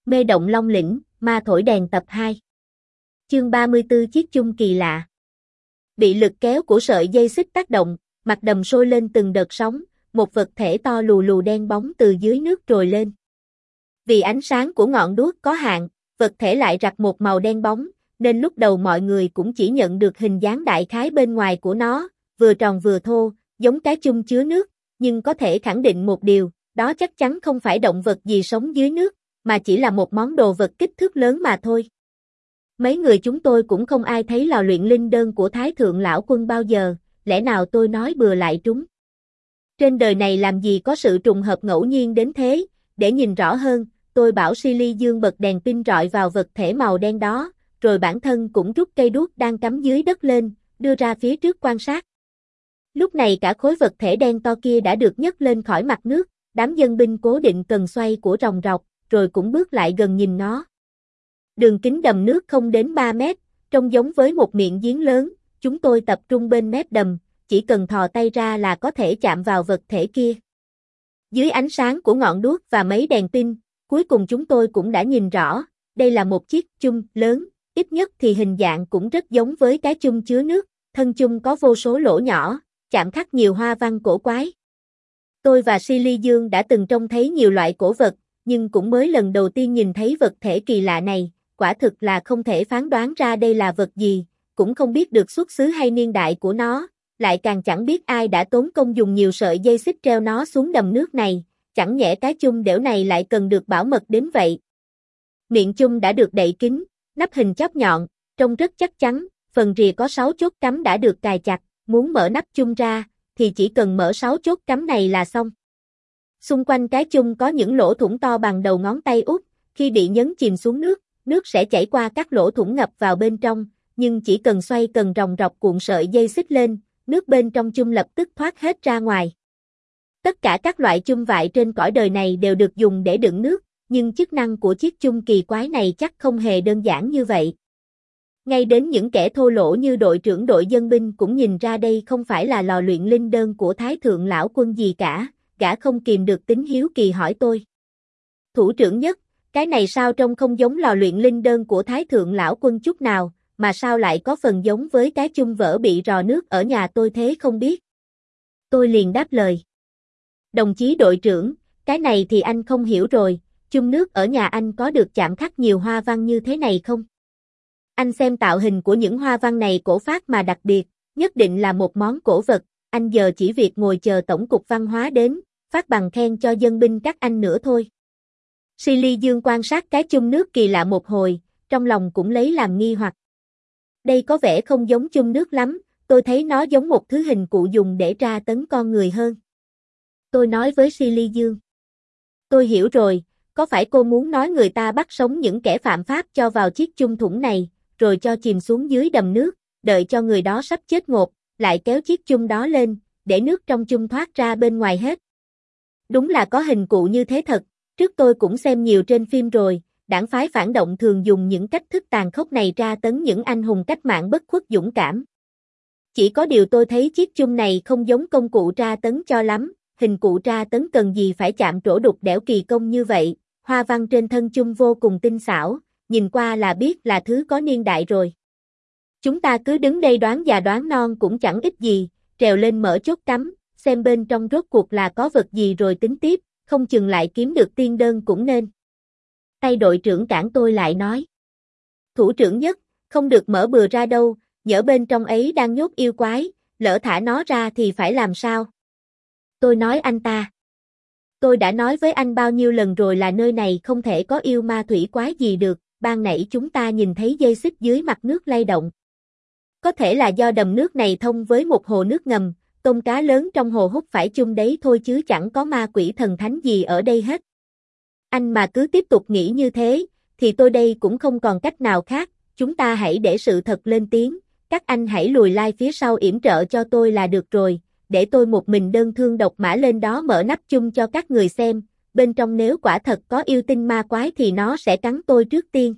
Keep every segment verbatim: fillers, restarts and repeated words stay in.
Mê động Long Lĩnh, ma thổi đèn tập hai. Chương ba mươi tư chiếc chung kỳ lạ. Bị lực kéo của sợi dây xích tác động, mặt đầm sôi lên từng đợt sóng, một vật thể to lù lù đen bóng từ dưới nước trồi lên. Vì ánh sáng của ngọn đuốc có hạn, vật thể lại rặt một màu đen bóng, nên lúc đầu mọi người cũng chỉ nhận được hình dáng đại khái bên ngoài của nó, vừa tròn vừa thô, giống cái chung chứa nước, nhưng có thể khẳng định một điều, đó chắc chắn không phải động vật gì sống dưới nước, mà chỉ là một món đồ vật kích thước lớn mà thôi. Mấy người chúng tôi cũng không ai thấy lò luyện linh đơn của Thái Thượng Lão Quân bao giờ, lẽ nào tôi nói bừa lại trúng. Trên đời này làm gì có sự trùng hợp ngẫu nhiên đến thế, để nhìn rõ hơn, tôi bảo Silly Dương bật đèn pin rọi vào vật thể màu đen đó, rồi bản thân cũng rút cây đuốc đang cắm dưới đất lên, đưa ra phía trước quan sát. Lúc này cả khối vật thể đen to kia đã được nhấc lên khỏi mặt nước, đám dân binh cố định cần xoay của ròng rọc, rồi cũng bước lại gần nhìn nó. Đường kính đầm nước không đến ba mét, trông giống với một miệng giếng lớn, chúng tôi tập trung bên mép đầm, chỉ cần thò tay ra là có thể chạm vào vật thể kia. Dưới ánh sáng của ngọn đuốc và mấy đèn pin, cuối cùng chúng tôi cũng đã nhìn rõ, đây là một chiếc chung lớn, ít nhất thì hình dạng cũng rất giống với cái chung chứa nước, thân chung có vô số lỗ nhỏ, chạm khắc nhiều hoa văn cổ quái. Tôi và Silly Dương đã từng trông thấy nhiều loại cổ vật, nhưng cũng mới lần đầu tiên nhìn thấy vật thể kỳ lạ này, quả thực là không thể phán đoán ra đây là vật gì, cũng không biết được xuất xứ hay niên đại của nó, lại càng chẳng biết ai đã tốn công dùng nhiều sợi dây xích treo nó xuống đầm nước này, chẳng nhẽ cái chung đểu này lại cần được bảo mật đến vậy. Miệng chung đã được đậy kín, nắp hình chóp nhọn, trông rất chắc chắn, phần rìa có sáu chốt cắm đã được cài chặt, muốn mở nắp chung ra, thì chỉ cần mở sáu chốt cắm này là xong. Xung quanh cái chung có những lỗ thủng to bằng đầu ngón tay út, khi bị nhấn chìm xuống nước, nước sẽ chảy qua các lỗ thủng ngập vào bên trong, nhưng chỉ cần xoay cần ròng rọc cuộn sợi dây xích lên, nước bên trong chung lập tức thoát hết ra ngoài. Tất cả các loại chung vại trên cõi đời này đều được dùng để đựng nước, nhưng chức năng của chiếc chung kỳ quái này chắc không hề đơn giản như vậy. Ngay đến những kẻ thô lỗ như đội trưởng đội dân binh cũng nhìn ra đây không phải là lò luyện linh đơn của Thái Thượng Lão Quân gì cả, gã không kìm được tính hiếu kỳ hỏi tôi. Thủ trưởng Nhất, cái này sao trông không giống lò luyện linh đơn của Thái Thượng Lão Quân chút nào, mà sao lại có phần giống với cái chung vỡ bị rò nước ở nhà tôi thế không biết. Tôi liền đáp lời. Đồng chí đội trưởng, cái này thì anh không hiểu rồi, chung nước ở nhà anh có được chạm khắc nhiều hoa văn như thế này không? Anh xem tạo hình của những hoa văn này cổ phác mà đặc biệt, nhất định là một món cổ vật, anh giờ chỉ việc ngồi chờ Tổng cục Văn hóa đến, phát bằng khen cho dân binh các anh nữa thôi. Silly Dương quan sát cái chung nước kỳ lạ một hồi, trong lòng cũng lấy làm nghi hoặc. Đây có vẻ không giống chung nước lắm, tôi thấy nó giống một thứ hình cụ dùng để tra tấn con người hơn. Tôi nói với Silly Dương. Tôi hiểu rồi, có phải cô muốn nói người ta bắt sống những kẻ phạm pháp cho vào chiếc chung thủng này, rồi cho chìm xuống dưới đầm nước, đợi cho người đó sắp chết ngộp, lại kéo chiếc chung đó lên, để nước trong chung thoát ra bên ngoài hết. Đúng là có hình cụ như thế thật, trước tôi cũng xem nhiều trên phim rồi, đảng phái phản động thường dùng những cách thức tàn khốc này tra tấn những anh hùng cách mạng bất khuất dũng cảm. Chỉ có điều tôi thấy chiếc chung này không giống công cụ tra tấn cho lắm, hình cụ tra tấn cần gì phải chạm trổ đục đẽo kỳ công như vậy, hoa văn trên thân chung vô cùng tinh xảo, nhìn qua là biết là thứ có niên đại rồi. Chúng ta cứ đứng đây đoán già đoán non cũng chẳng ích gì, trèo lên mở chốt cắm, xem bên trong rốt cuộc là có vật gì rồi tính tiếp, không chừng lại kiếm được tiên đơn cũng nên. Tay đội trưởng cản tôi lại nói. Thủ trưởng Nhất, không được mở bừa ra đâu, nhỡ bên trong ấy đang nhốt yêu quái, lỡ thả nó ra thì phải làm sao? Tôi nói anh ta. Tôi đã nói với anh bao nhiêu lần rồi là nơi này không thể có yêu ma thủy quái gì được, ban nãy chúng ta nhìn thấy dây xích dưới mặt nước lay động. Có thể là do đầm nước này thông với một hồ nước ngầm, tôm cá lớn trong hồ hút phải chung đấy thôi chứ chẳng có ma quỷ thần thánh gì ở đây hết. Anh mà cứ tiếp tục nghĩ như thế, thì tôi đây cũng không còn cách nào khác, chúng ta hãy để sự thật lên tiếng, các anh hãy lùi lai phía sau yểm trợ cho tôi là được rồi, để tôi một mình đơn thương độc mã lên đó mở nắp chung cho các người xem, bên trong nếu quả thật có yêu tinh ma quái thì nó sẽ cắn tôi trước tiên.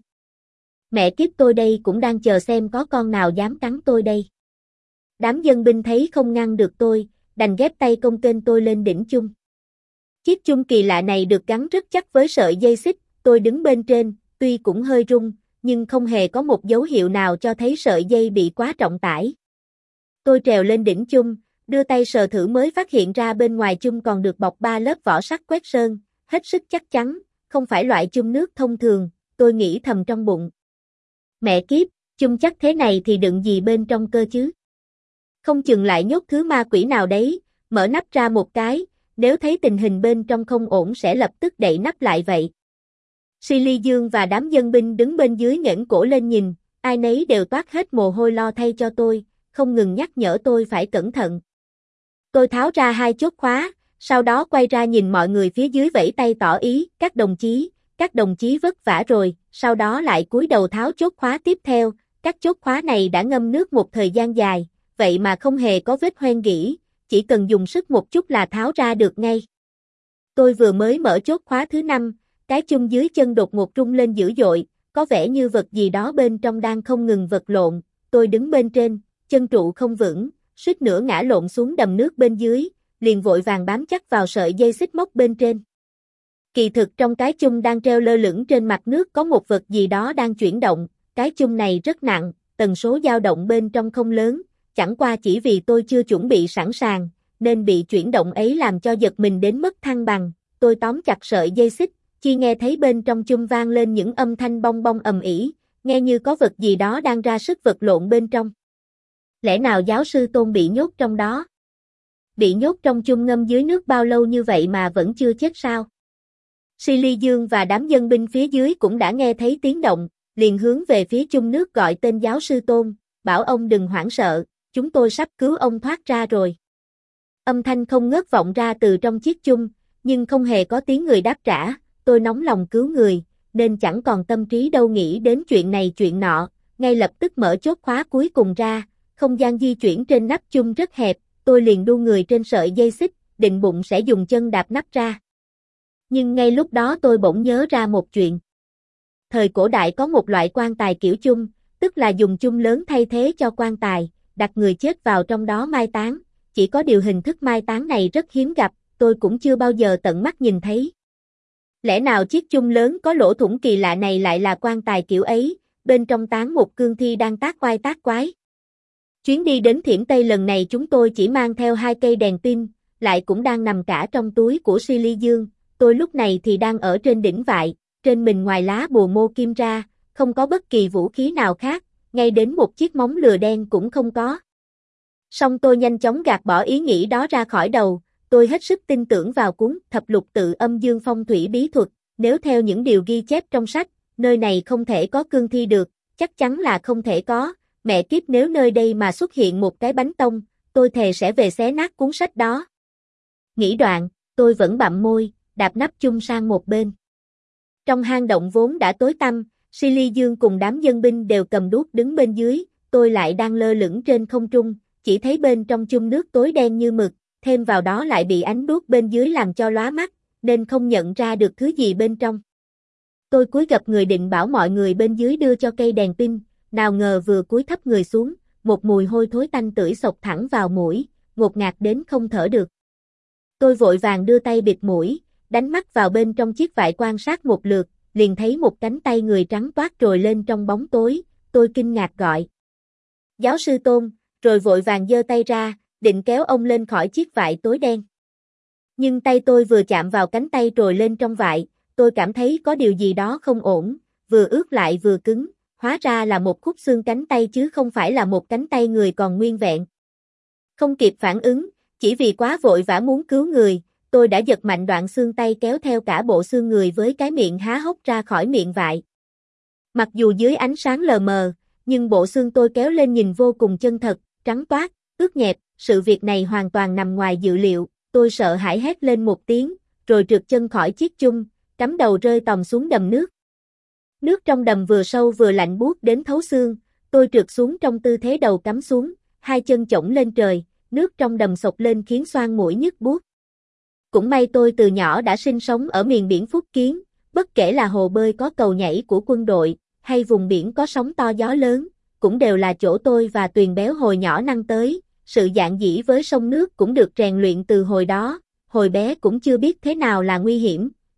Mẹ kiếp tôi đây cũng đang chờ xem có con nào dám cắn tôi đây. Đám dân binh thấy không ngăn được tôi, đành ghép tay công kênh tôi lên đỉnh chung. Chiếc chung kỳ lạ này được gắn rất chắc với sợi dây xích, tôi đứng bên trên, tuy cũng hơi rung, nhưng không hề có một dấu hiệu nào cho thấy sợi dây bị quá trọng tải. Tôi trèo lên đỉnh chum, đưa tay sờ thử mới phát hiện ra bên ngoài chum còn được bọc ba lớp vỏ sắt quét sơn, hết sức chắc chắn, không phải loại chum nước thông thường, tôi nghĩ thầm trong bụng. Mẹ kiếp, chum chắc thế này thì đựng gì bên trong cơ chứ? Không chừng lại nhốt thứ ma quỷ nào đấy, mở nắp ra một cái, nếu thấy tình hình bên trong không ổn sẽ lập tức đậy nắp lại vậy. Silly Dương và đám dân binh đứng bên dưới ngẩng cổ lên nhìn, ai nấy đều toát hết mồ hôi lo thay cho tôi, không ngừng nhắc nhở tôi phải cẩn thận. Tôi tháo ra hai chốt khóa, sau đó quay ra nhìn mọi người phía dưới vẫy tay tỏ ý, các đồng chí, các đồng chí vất vả rồi, sau đó lại cúi đầu tháo chốt khóa tiếp theo, các chốt khóa này đã ngâm nước một thời gian dài, vậy mà không hề có vết hoen gỉ, chỉ cần dùng sức một chút là tháo ra được ngay. Tôi vừa mới mở chốt khóa thứ năm, cái chum dưới chân đột ngột rung lên dữ dội, có vẻ như vật gì đó bên trong đang không ngừng vật lộn, tôi đứng bên trên, chân trụ không vững, suýt nữa ngã lộn xuống đầm nước bên dưới, liền vội vàng bám chắc vào sợi dây xích móc bên trên. Kỳ thực trong cái chum đang treo lơ lửng trên mặt nước có một vật gì đó đang chuyển động, cái chum này rất nặng, tần số dao động bên trong không lớn, chẳng qua chỉ vì tôi chưa chuẩn bị sẵn sàng, nên bị chuyển động ấy làm cho giật mình đến mất thăng bằng, tôi tóm chặt sợi dây xích, chỉ nghe thấy bên trong chum vang lên những âm thanh bong bong ầm ĩ, nghe như có vật gì đó đang ra sức vật lộn bên trong. Lẽ nào giáo sư Tôn bị nhốt trong đó? Bị nhốt trong chum ngâm dưới nước bao lâu như vậy mà vẫn chưa chết sao? Silly Dương và đám dân binh phía dưới cũng đã nghe thấy tiếng động, liền hướng về phía chum nước gọi tên giáo sư Tôn, bảo ông đừng hoảng sợ, chúng tôi sắp cứu ông thoát ra rồi. Âm thanh không ngớt vọng ra từ trong chiếc chum, nhưng không hề có tiếng người đáp trả, tôi nóng lòng cứu người, nên chẳng còn tâm trí đâu nghĩ đến chuyện này chuyện nọ, ngay lập tức mở chốt khóa cuối cùng ra, không gian di chuyển trên nắp chum rất hẹp, tôi liền đu người trên sợi dây xích, định bụng sẽ dùng chân đạp nắp ra. Nhưng ngay lúc đó tôi bỗng nhớ ra một chuyện. Thời cổ đại có một loại quan tài kiểu chum, tức là dùng chum lớn thay thế cho quan tài, đặt người chết vào trong đó mai táng, chỉ có điều hình thức mai táng này rất hiếm gặp, tôi cũng chưa bao giờ tận mắt nhìn thấy. Lẽ nào chiếc chum lớn có lỗ thủng kỳ lạ này lại là quan tài kiểu ấy, bên trong táng một cương thi đang tác oai tác quái. Chuyến đi đến Thiểm Tây lần này chúng tôi chỉ mang theo hai cây đèn pin, lại cũng đang nằm cả trong túi của Silly Dương, tôi lúc này thì đang ở trên đỉnh vại, trên mình ngoài lá bùa mô kim ra, không có bất kỳ vũ khí nào khác, ngay đến một chiếc móng lừa đen cũng không có. Song tôi nhanh chóng gạt bỏ ý nghĩ đó ra khỏi đầu, tôi hết sức tin tưởng vào cuốn Thập Lục Tự Âm Dương Phong Thủy Bí Thuật, nếu theo những điều ghi chép trong sách, nơi này không thể có cương thi được, chắc chắn là không thể có, mẹ kiếp nếu nơi đây mà xuất hiện một cái bánh tông, tôi thề sẽ về xé nát cuốn sách đó. Nghĩ đoạn, tôi vẫn bặm môi, đạp nắp chum sang một bên. Trong hang động vốn đã tối tăm, Silly Dương cùng đám dân binh đều cầm đuốc đứng bên dưới, tôi lại đang lơ lửng trên không trung, chỉ thấy bên trong chum nước tối đen như mực, thêm vào đó lại bị ánh đuốc bên dưới làm cho lóa mắt, nên không nhận ra được thứ gì bên trong. Tôi cúi gập người định bảo mọi người bên dưới đưa cho cây đèn pin, nào ngờ vừa cúi thấp người xuống, một mùi hôi thối tanh tưởi xộc thẳng vào mũi, ngột ngạt đến không thở được. Tôi vội vàng đưa tay bịt mũi, đánh mắt vào bên trong chiếc vại quan sát một lượt, liền thấy một cánh tay người trắng toát trồi lên trong bóng tối, tôi kinh ngạc gọi. Giáo sư Tôn, rồi vội vàng giơ tay ra, định kéo ông lên khỏi chiếc vại tối đen. Nhưng tay tôi vừa chạm vào cánh tay trồi lên trong vại, tôi cảm thấy có điều gì đó không ổn, vừa ướt lại vừa cứng, hóa ra là một khúc xương cánh tay chứ không phải là một cánh tay người còn nguyên vẹn. Không kịp phản ứng, chỉ vì quá vội vã muốn cứu người, tôi đã giật mạnh đoạn xương tay kéo theo cả bộ xương người với cái miệng há hốc ra khỏi miệng vại. Mặc dù dưới ánh sáng lờ mờ, nhưng bộ xương tôi kéo lên nhìn vô cùng chân thật, trắng toát, ướt nhẹp, sự việc này hoàn toàn nằm ngoài dự liệu, tôi sợ hãi hét lên một tiếng, rồi trượt chân khỏi chiếc chum, cắm đầu rơi tòng xuống đầm nước. Nước trong đầm vừa sâu vừa lạnh buốt đến thấu xương, tôi trượt xuống trong tư thế đầu cắm xuống, hai chân chổng lên trời, nước trong đầm sộc lên khiến xoang mũi nhức buốt. Cũng may tôi từ nhỏ đã sinh sống ở miền biển Phúc Kiến, bất kể là hồ bơi có cầu nhảy của quân đội, hay vùng biển có sóng to gió lớn, cũng đều là chỗ tôi và Tuyền béo hồi nhỏ năng tới, sự dạn dĩ với sông nước cũng được rèn luyện từ hồi đó, hồi bé cũng chưa biết thế nào là nguy hiểm,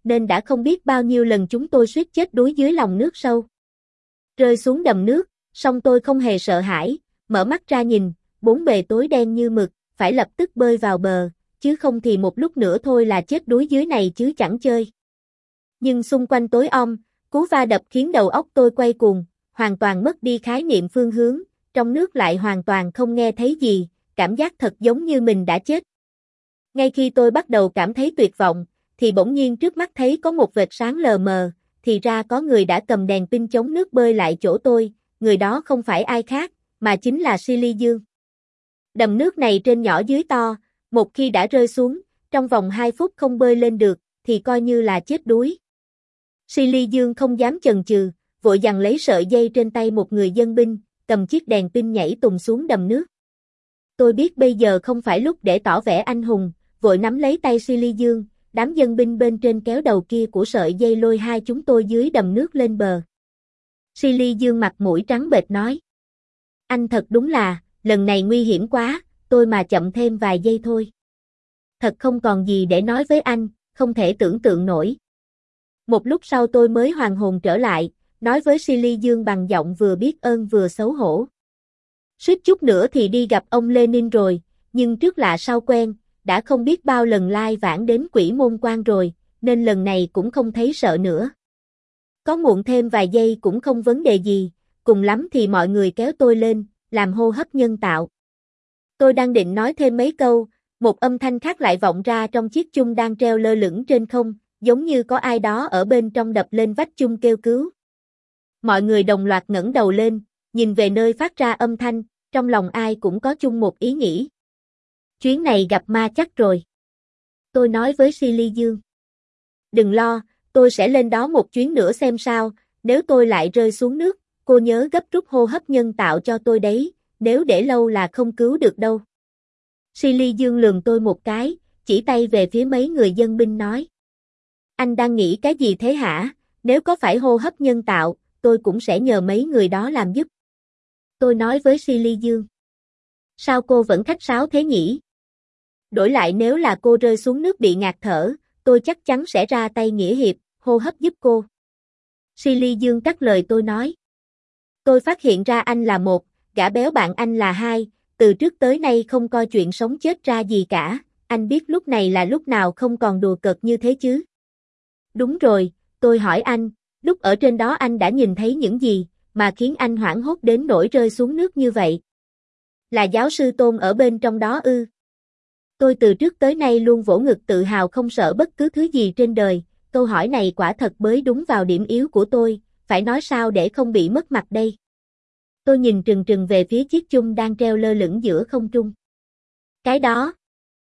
nên đã không biết bao nhiêu lần chúng tôi suýt chết đuối dưới lòng nước sâu. Rơi xuống đầm nước, song tôi không hề sợ hãi, mở mắt ra nhìn, bốn bề tối đen như mực, phải lập tức bơi vào bờ, chứ không thì một lúc nữa thôi là chết đuối dưới này chứ chẳng chơi. Nhưng xung quanh tối om, cú va đập khiến đầu óc tôi quay cuồng, hoàn toàn mất đi khái niệm phương hướng, trong nước lại hoàn toàn không nghe thấy gì, cảm giác thật giống như mình đã chết. Ngay khi tôi bắt đầu cảm thấy tuyệt vọng, thì bỗng nhiên trước mắt thấy có một vệt sáng lờ mờ, thì ra có người đã cầm đèn pin chống nước bơi lại chỗ tôi, người đó không phải ai khác, mà chính là Silly Dương. Đầm nước này trên nhỏ dưới to, một khi đã rơi xuống, trong vòng hai phút không bơi lên được, thì coi như là chết đuối. Silly Dương không dám chần chừ, vội giằng lấy sợi dây trên tay một người dân binh, cầm chiếc đèn pin nhảy tùng xuống đầm nước. Tôi biết bây giờ không phải lúc để tỏ vẻ anh hùng, vội nắm lấy tay Silly Dương, đám dân binh bên trên kéo đầu kia của sợi dây lôi hai chúng tôi dưới đầm nước lên bờ. Silly Dương mặt mũi trắng bệch nói: "Anh thật đúng là, lần này nguy hiểm quá, tôi mà chậm thêm vài giây thôi. Thật không còn gì để nói với anh, không thể tưởng tượng nổi." Một lúc sau tôi mới hoàn hồn trở lại, nói với Silly Dương bằng giọng vừa biết ơn vừa xấu hổ: "Suýt chút nữa thì đi gặp ông Lenin rồi, nhưng trước lạ sau quen, đã không biết bao lần lai vãng đến Quỷ Môn Quan rồi, nên lần này cũng không thấy sợ nữa. Có muộn thêm vài giây cũng không vấn đề gì, cùng lắm thì mọi người kéo tôi lên, làm hô hấp nhân tạo." Tôi đang định nói thêm mấy câu, một âm thanh khác lại vọng ra trong chiếc chung đang treo lơ lửng trên không, giống như có ai đó ở bên trong đập lên vách chung kêu cứu. Mọi người đồng loạt ngẩng đầu lên, nhìn về nơi phát ra âm thanh, trong lòng ai cũng có chung một ý nghĩ: chuyến này gặp ma chắc rồi. Tôi nói với Silly Dương: "Đừng lo, tôi sẽ lên đó một chuyến nữa xem sao, nếu tôi lại rơi xuống nước, cô nhớ gấp rút hô hấp nhân tạo cho tôi đấy, nếu để lâu là không cứu được đâu." Silly Dương lườm tôi một cái, chỉ tay về phía mấy người dân binh nói: "Anh đang nghĩ cái gì thế hả? Nếu có phải hô hấp nhân tạo, tôi cũng sẽ nhờ mấy người đó làm giúp." Tôi nói với Silly Dương: "Sao cô vẫn khách sáo thế nhỉ? Đổi lại nếu là cô rơi xuống nước bị ngạt thở, tôi chắc chắn sẽ ra tay nghĩa hiệp, hô hấp giúp cô." Silly Dương cắt lời tôi nói: "Tôi phát hiện ra anh là một, gã béo bạn anh là hai, từ trước tới nay không coi chuyện sống chết ra gì cả, anh biết lúc này là lúc nào không còn đùa cợt như thế chứ?" "Đúng rồi, tôi hỏi anh, lúc ở trên đó anh đã nhìn thấy những gì, mà khiến anh hoảng hốt đến nỗi rơi xuống nước như vậy? Là giáo sư Tôn ở bên trong đó ư?" Tôi từ trước tới nay luôn vỗ ngực tự hào không sợ bất cứ thứ gì trên đời, câu hỏi này quả thật bới đúng vào điểm yếu của tôi, phải nói sao để không bị mất mặt đây. Tôi nhìn trừng trừng về phía chiếc chung đang treo lơ lửng giữa không trung. Cái đó.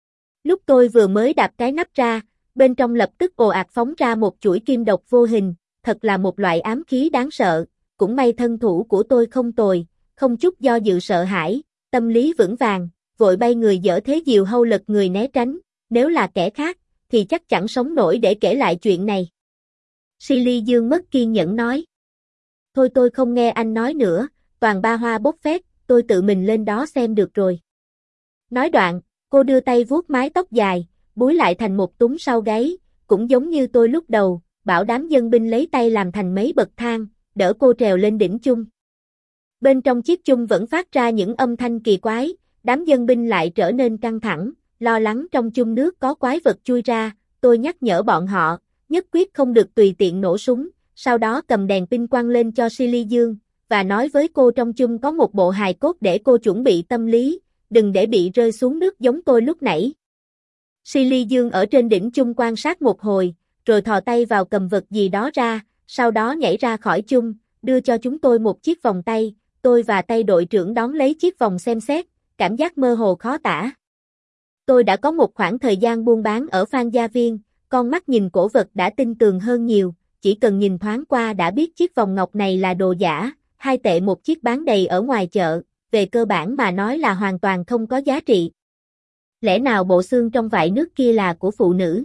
Lúc tôi vừa mới đạp cái nắp ra, bên trong lập tức ồ ạt phóng ra một chuỗi kim độc vô hình, thật là một loại ám khí đáng sợ, cũng may thân thủ của tôi không tồi, không chút do dự sợ hãi, tâm lý vững vàng, vội bay người dở thế diều hâu lật người né tránh, nếu là kẻ khác, thì chắc chẳng sống nổi để kể lại chuyện này. Silly Dương mất kiên nhẫn nói: "Thôi tôi không nghe anh nói nữa, toàn ba hoa bốc phét, tôi tự mình lên đó xem được rồi." Nói đoạn, cô đưa tay vuốt mái tóc dài, búi lại thành một túm sau gáy, cũng giống như tôi lúc đầu, bảo đám dân binh lấy tay làm thành mấy bậc thang, đỡ cô trèo lên đỉnh chung. Bên trong chiếc chung vẫn phát ra những âm thanh kỳ quái, đám dân binh lại trở nên căng thẳng, lo lắng trong chung nước có quái vật chui ra, tôi nhắc nhở bọn họ, nhất quyết không được tùy tiện nổ súng, sau đó cầm đèn pin quăng lên cho Silly Dương, và nói với cô trong chung có một bộ hài cốt để cô chuẩn bị tâm lý, đừng để bị rơi xuống nước giống tôi lúc nãy. Silly Dương ở trên đỉnh chung quan sát một hồi, rồi thò tay vào cầm vật gì đó ra, sau đó nhảy ra khỏi chung, đưa cho chúng tôi một chiếc vòng tay, tôi và tay đội trưởng đón lấy chiếc vòng xem xét, cảm giác mơ hồ khó tả. Tôi đã có một khoảng thời gian buôn bán ở Phan Gia Viên, con mắt nhìn cổ vật đã tinh tường hơn nhiều, chỉ cần nhìn thoáng qua đã biết chiếc vòng ngọc này là đồ giả, hai tệ một chiếc bán đầy ở ngoài chợ, về cơ bản mà nói là hoàn toàn không có giá trị. Lẽ nào bộ xương trong vại nước kia là của phụ nữ?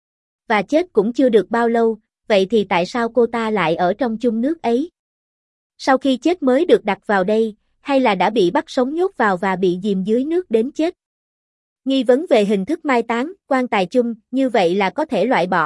Và chết cũng chưa được bao lâu, vậy thì tại sao cô ta lại ở trong chung nước ấy? Sau khi chết mới được đặt vào đây, hay là đã bị bắt sống nhốt vào và bị chìm dưới nước đến chết? Nghi vấn về hình thức mai táng, quan tài chung, như vậy là có thể loại bỏ,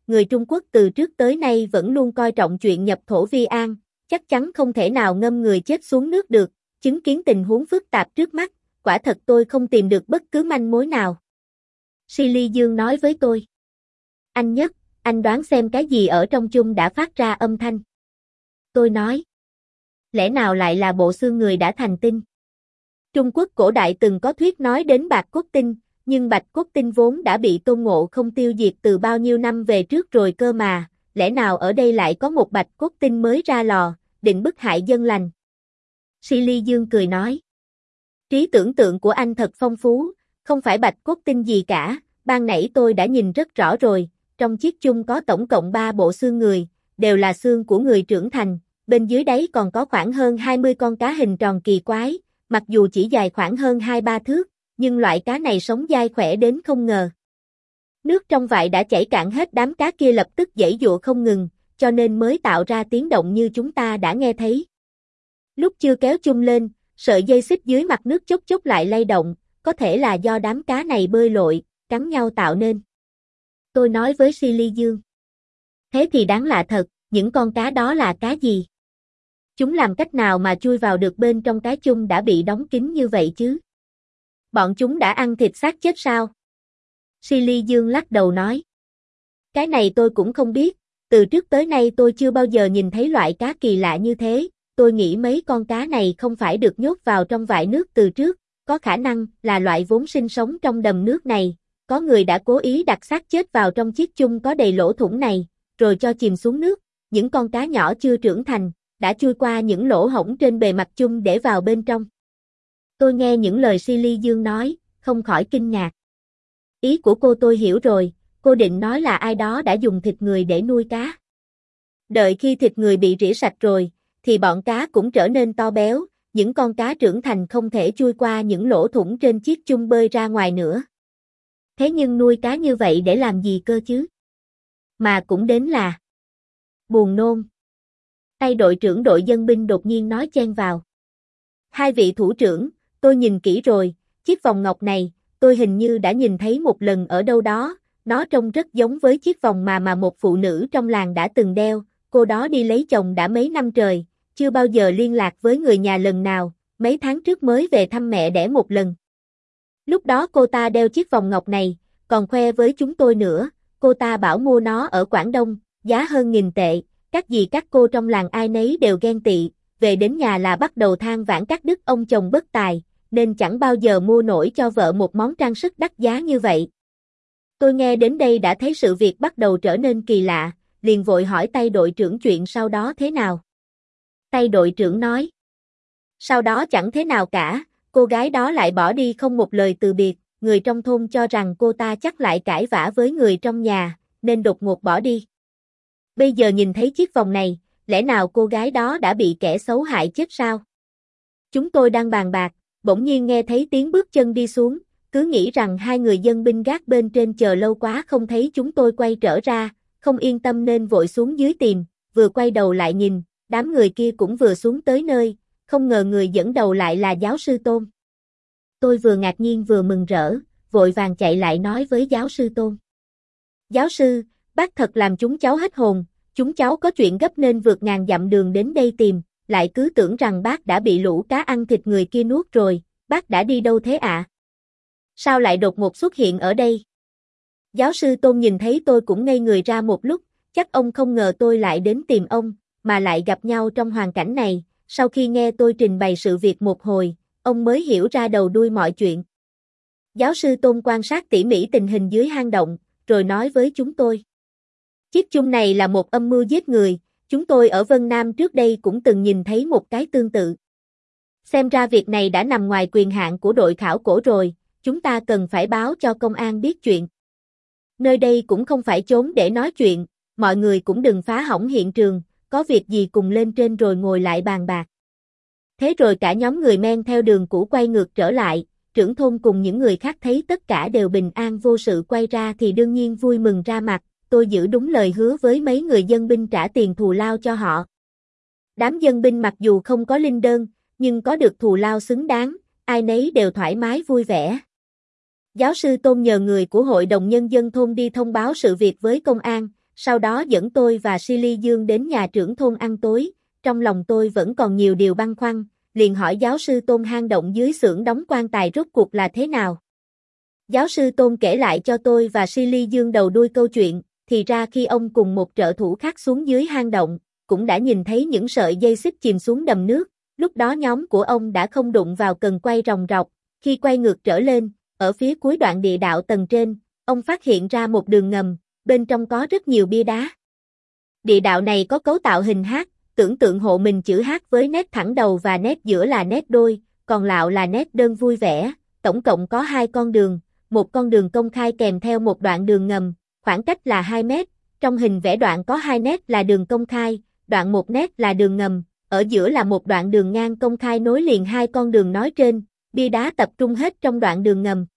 người Trung Quốc từ trước tới nay vẫn luôn coi trọng chuyện nhập thổ vi an, chắc chắn không thể nào ngâm người chết xuống nước được, chứng kiến tình huống phức tạp trước mắt, quả thật tôi không tìm được bất cứ manh mối nào. Silly Dương nói với tôi. Anh Nhất, anh đoán xem cái gì ở trong chung đã phát ra âm thanh. Tôi nói. Lẽ nào lại là bộ xương người đã thành tinh? Trung Quốc cổ đại từng có thuyết nói đến bạch cốt tinh, nhưng bạch cốt tinh vốn đã bị Tôn Ngộ Không tiêu diệt từ bao nhiêu năm về trước rồi cơ mà, lẽ nào ở đây lại có một bạch cốt tinh mới ra lò, định bức hại dân lành? Silly Dương cười nói. Trí tưởng tượng của anh thật phong phú, không phải bạch cốt tinh gì cả, ban nãy tôi đã nhìn rất rõ rồi, trong chiếc chung có tổng cộng ba bộ xương người, đều là xương của người trưởng thành, bên dưới đáy còn có khoảng hơn hai mươi con cá hình tròn kỳ quái, mặc dù chỉ dài khoảng hơn hai ba thước, nhưng loại cá này sống dai khỏe đến không ngờ. Nước trong vại đã chảy cạn hết, đám cá kia lập tức giãy giụa không ngừng, cho nên mới tạo ra tiếng động như chúng ta đã nghe thấy. Lúc chưa kéo chung lên, sợi dây xích dưới mặt nước chốc chốc lại lay động, có thể là do đám cá này bơi lội, cắn nhau tạo nên. Tôi nói với Silly Dương. Thế thì đáng lạ thật, những con cá đó là cá gì? Chúng làm cách nào mà chui vào được bên trong cái chung đã bị đóng kín như vậy chứ? Bọn chúng đã ăn thịt xác chết sao? Silly Dương lắc đầu nói. Cái này tôi cũng không biết, từ trước tới nay tôi chưa bao giờ nhìn thấy loại cá kỳ lạ như thế, tôi nghĩ mấy con cá này không phải được nhốt vào trong vại nước từ trước, có khả năng là loại vốn sinh sống trong đầm nước này, có người đã cố ý đặt xác chết vào trong chiếc chung có đầy lỗ thủng này, rồi cho chìm xuống nước, những con cá nhỏ chưa trưởng thành, đã chui qua những lỗ hổng trên bề mặt chung để vào bên trong. Tôi nghe những lời Silly Dương nói, không khỏi kinh ngạc. Ý của cô tôi hiểu rồi, cô định nói là ai đó đã dùng thịt người để nuôi cá. Đợi khi thịt người bị rỉ sạch rồi, thì bọn cá cũng trở nên to béo, những con cá trưởng thành không thể chui qua những lỗ thủng trên chiếc chung bơi ra ngoài nữa. Thế nhưng nuôi cá như vậy để làm gì cơ chứ? Mà cũng đến là buồn nôn. Tay đội trưởng đội dân binh đột nhiên nói chen vào. Hai vị thủ trưởng, tôi nhìn kỹ rồi, chiếc vòng ngọc này, tôi hình như đã nhìn thấy một lần ở đâu đó, nó trông rất giống với chiếc vòng mà mà một phụ nữ trong làng đã từng đeo, cô đó đi lấy chồng đã mấy năm trời, chưa bao giờ liên lạc với người nhà lần nào, mấy tháng trước mới về thăm mẹ đẻ một lần. Lúc đó cô ta đeo chiếc vòng ngọc này, còn khoe với chúng tôi nữa, cô ta bảo mua nó ở Quảng Đông, giá hơn nghìn tệ, các dì các cô trong làng ai nấy đều ghen tị, về đến nhà là bắt đầu than vãn các đức ông chồng bất tài, nên chẳng bao giờ mua nổi cho vợ một món trang sức đắt giá như vậy. Tôi nghe đến đây đã thấy sự việc bắt đầu trở nên kỳ lạ, liền vội hỏi tay đội trưởng chuyện sau đó thế nào. Tay đội trưởng nói. Sau đó chẳng thế nào cả, cô gái đó lại bỏ đi không một lời từ biệt, người trong thôn cho rằng cô ta chắc lại cãi vã với người trong nhà, nên đột ngột bỏ đi. Bây giờ nhìn thấy chiếc vòng này, lẽ nào cô gái đó đã bị kẻ xấu hại chết sao? Chúng tôi đang bàn bạc, bỗng nhiên nghe thấy tiếng bước chân đi xuống, cứ nghĩ rằng hai người dân binh gác bên trên chờ lâu quá không thấy chúng tôi quay trở ra, không yên tâm nên vội xuống dưới tìm, vừa quay đầu lại nhìn, đám người kia cũng vừa xuống tới nơi, không ngờ người dẫn đầu lại là giáo sư Tôn. Tôi vừa ngạc nhiên vừa mừng rỡ, vội vàng chạy lại nói với giáo sư Tôn. Giáo sư, bác thật làm chúng cháu hết hồn, chúng cháu có chuyện gấp nên vượt ngàn dặm đường đến đây tìm, lại cứ tưởng rằng bác đã bị lũ cá ăn thịt người kia nuốt rồi, bác đã đi đâu thế ạ? À? Sao lại đột ngột xuất hiện ở đây? Giáo sư Tôn nhìn thấy tôi cũng ngây người ra một lúc, chắc ông không ngờ tôi lại đến tìm ông, mà lại gặp nhau trong hoàn cảnh này, sau khi nghe tôi trình bày sự việc một hồi, ông mới hiểu ra đầu đuôi mọi chuyện. Giáo sư Tôn quan sát tỉ mỉ tình hình dưới hang động, rồi nói với chúng tôi. Chiếc chung này là một âm mưu giết người, chúng tôi ở Vân Nam trước đây cũng từng nhìn thấy một cái tương tự. Xem ra việc này đã nằm ngoài quyền hạn của đội khảo cổ rồi, chúng ta cần phải báo cho công an biết chuyện. Nơi đây cũng không phải chốn để nói chuyện, mọi người cũng đừng phá hỏng hiện trường, có việc gì cùng lên trên rồi ngồi lại bàn bạc. Thế rồi cả nhóm người men theo đường cũ quay ngược trở lại, trưởng thôn cùng những người khác thấy tất cả đều bình an vô sự quay ra thì đương nhiên vui mừng ra mặt, tôi giữ đúng lời hứa với mấy người dân binh trả tiền thù lao cho họ. Đám dân binh mặc dù không có linh đơn, nhưng có được thù lao xứng đáng, ai nấy đều thoải mái vui vẻ. Giáo sư Tôn nhờ người của Hội đồng Nhân dân thôn đi thông báo sự việc với công an, sau đó dẫn tôi và Silly Dương đến nhà trưởng thôn ăn tối, trong lòng tôi vẫn còn nhiều điều băn khoăn, liền hỏi giáo sư Tôn hang động dưới xưởng đóng quan tài rốt cuộc là thế nào. Giáo sư Tôn kể lại cho tôi và Silly Dương đầu đuôi câu chuyện, thì ra khi ông cùng một trợ thủ khác xuống dưới hang động, cũng đã nhìn thấy những sợi dây xích chìm xuống đầm nước, lúc đó nhóm của ông đã không đụng vào cần quay ròng rọc, khi quay ngược trở lên, ở phía cuối đoạn địa đạo tầng trên, ông phát hiện ra một đường ngầm, bên trong có rất nhiều bia đá. Địa đạo này có cấu tạo hình hát, tưởng tượng hộ mình chữ hát với nét thẳng đầu và nét giữa là nét đôi, còn lạo là nét đơn vui vẻ, tổng cộng có hai con đường, một con đường công khai kèm theo một đoạn đường ngầm, khoảng cách là hai mét, trong hình vẽ đoạn có hai nét là đường công khai, đoạn một nét là đường ngầm, ở giữa là một đoạn đường ngang công khai nối liền hai con đường nói trên, bia đá tập trung hết trong đoạn đường ngầm.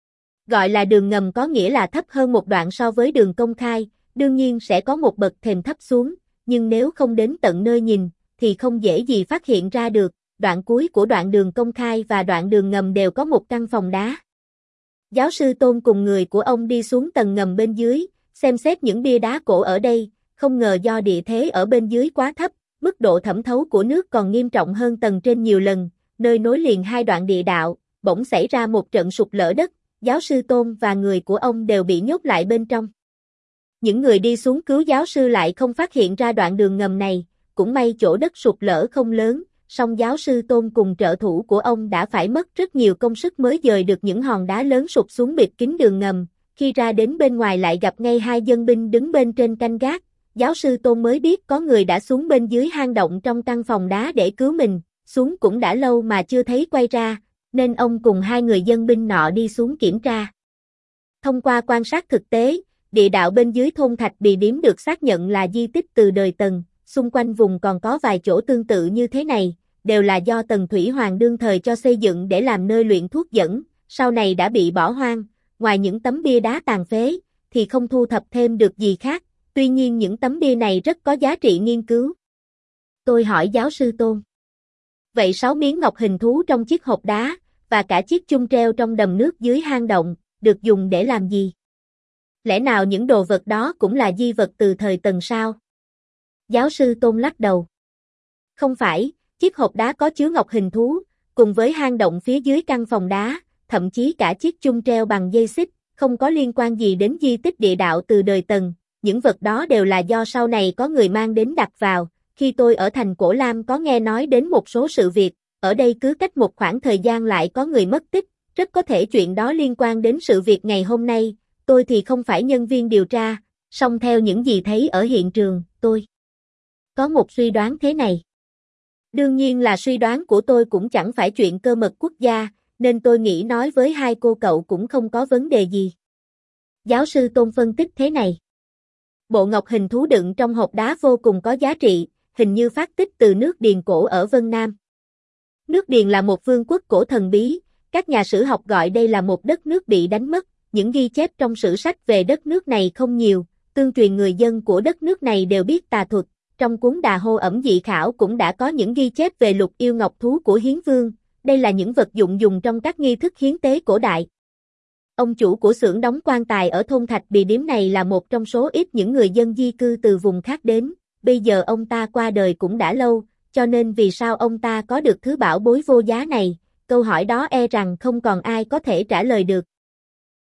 Gọi là đường ngầm có nghĩa là thấp hơn một đoạn so với đường công khai, đương nhiên sẽ có một bậc thềm thấp xuống, nhưng nếu không đến tận nơi nhìn, thì không dễ gì phát hiện ra được, đoạn cuối của đoạn đường công khai và đoạn đường ngầm đều có một căn phòng đá. Giáo sư Tôn cùng người của ông đi xuống tầng ngầm bên dưới, xem xét những bia đá cổ ở đây, không ngờ do địa thế ở bên dưới quá thấp, mức độ thẩm thấu của nước còn nghiêm trọng hơn tầng trên nhiều lần, nơi nối liền hai đoạn địa đạo, bỗng xảy ra một trận sụt lở đất, giáo sư Tôn và người của ông đều bị nhốt lại bên trong. Những người đi xuống cứu giáo sư lại không phát hiện ra đoạn đường ngầm này, cũng may chỗ đất sụt lở không lớn, song giáo sư Tôn cùng trợ thủ của ông đã phải mất rất nhiều công sức mới dời được những hòn đá lớn sụt xuống bịt kín đường ngầm, khi ra đến bên ngoài lại gặp ngay hai dân binh đứng bên trên canh gác, giáo sư Tôn mới biết có người đã xuống bên dưới hang động trong căn phòng đá để cứu mình, xuống cũng đã lâu mà chưa thấy quay ra, nên ông cùng hai người dân binh nọ đi xuống kiểm tra. Thông qua quan sát thực tế, địa đạo bên dưới thôn Thạch Bì Điếm được xác nhận là di tích từ đời Tần, xung quanh vùng còn có vài chỗ tương tự như thế này, đều là do Tần Thủy Hoàng đương thời cho xây dựng để làm nơi luyện thuốc dẫn, sau này đã bị bỏ hoang, ngoài những tấm bia đá tàn phế, thì không thu thập thêm được gì khác, tuy nhiên những tấm bia này rất có giá trị nghiên cứu. Tôi hỏi giáo sư Tôn. Vậy sáu miếng ngọc hình thú trong chiếc hộp đá, và cả chiếc chung treo trong đầm nước dưới hang động, được dùng để làm gì? Lẽ nào những đồ vật đó cũng là di vật từ thời Tần sao? Giáo sư Tôn lắc đầu. Không phải, chiếc hộp đá có chứa ngọc hình thú, cùng với hang động phía dưới căn phòng đá, thậm chí cả chiếc chung treo bằng dây xích, không có liên quan gì đến di tích địa đạo từ đời Tần. Những vật đó đều là do sau này có người mang đến đặt vào. Khi tôi ở thành Cổ Lam có nghe nói đến một số sự việc, ở đây cứ cách một khoảng thời gian lại có người mất tích, rất có thể chuyện đó liên quan đến sự việc ngày hôm nay. Tôi thì không phải nhân viên điều tra, song theo những gì thấy ở hiện trường, tôi có một suy đoán thế này. Đương nhiên là suy đoán của tôi cũng chẳng phải chuyện cơ mật quốc gia, nên tôi nghĩ nói với hai cô cậu cũng không có vấn đề gì. Giáo sư Tôn phân tích thế này. Bộ ngọc hình thú đựng trong hộp đá vô cùng có giá trị, hình như phát tích từ nước Điền cổ ở Vân Nam. Nước Điền là một vương quốc cổ thần bí, các nhà sử học gọi đây là một đất nước bị đánh mất, những ghi chép trong sử sách về đất nước này không nhiều, tương truyền người dân của đất nước này đều biết tà thuật, trong cuốn Đà Hô ẩm dị khảo cũng đã có những ghi chép về lục yêu ngọc thú của Hiến Vương, đây là những vật dụng dùng trong các nghi thức hiến tế cổ đại. Ông chủ của xưởng đóng quan tài ở thôn Thạch Bì Điếm này là một trong số ít những người dân di cư từ vùng khác đến, bây giờ ông ta qua đời cũng đã lâu, cho nên vì sao ông ta có được thứ bảo bối vô giá này, câu hỏi đó e rằng không còn ai có thể trả lời được.